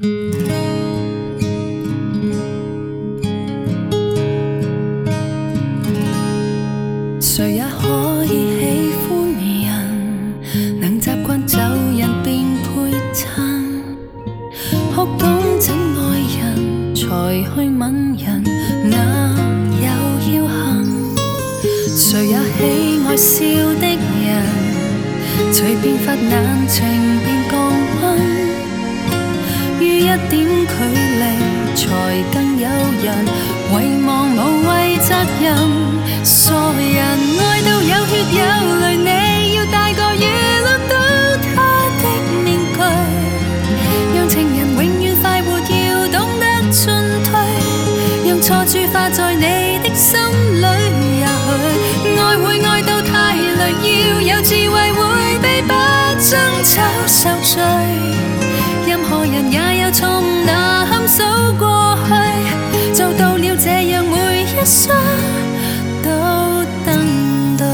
谁也可以喜欢人，能习惯就人便配衬，学懂怎爱人，才去吻人，哪有僥幸？谁也喜爱笑的人，随便发冷情便降温，于一点距离才更有人遗忘无谓责任。傻人爱到有血有泪，你要戴个雨甩到他的面具，让情人永远快活，要懂得进退，让错處化在你的心裏。也許愛會愛到太累，要有智慧迴避不爭吵受罪，任何人也有錯誤，哪堪數過去，做到了這樣每一雙都登對。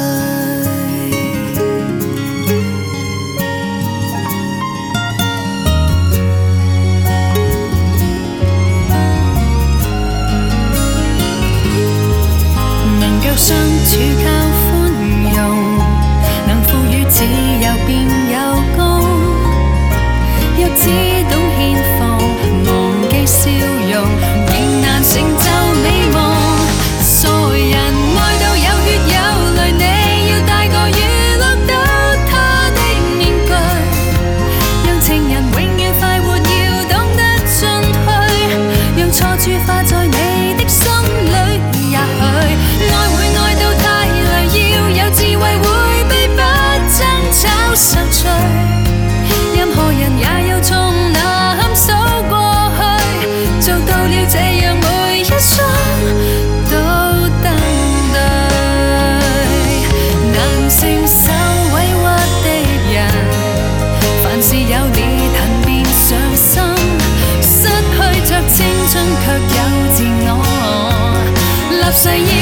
能夠相處靠寬容，能賦予自由便有功，若只懂獻放，忘記笑容，仍難成就美夢。傻人愛到有血有淚，你要戴個雨甩到他的面具，讓情人永遠快活，要懂得進退，讓錯處化在你的心裏。也許愛會愛到太累，要有智慧迴避不爭吵受罪，任何人也有錯誤，哪堪數過去，做到了這樣每一雙都登對，難承受委屈的人，凡事有裂痕便上心，失去着青春卻有自我，立誓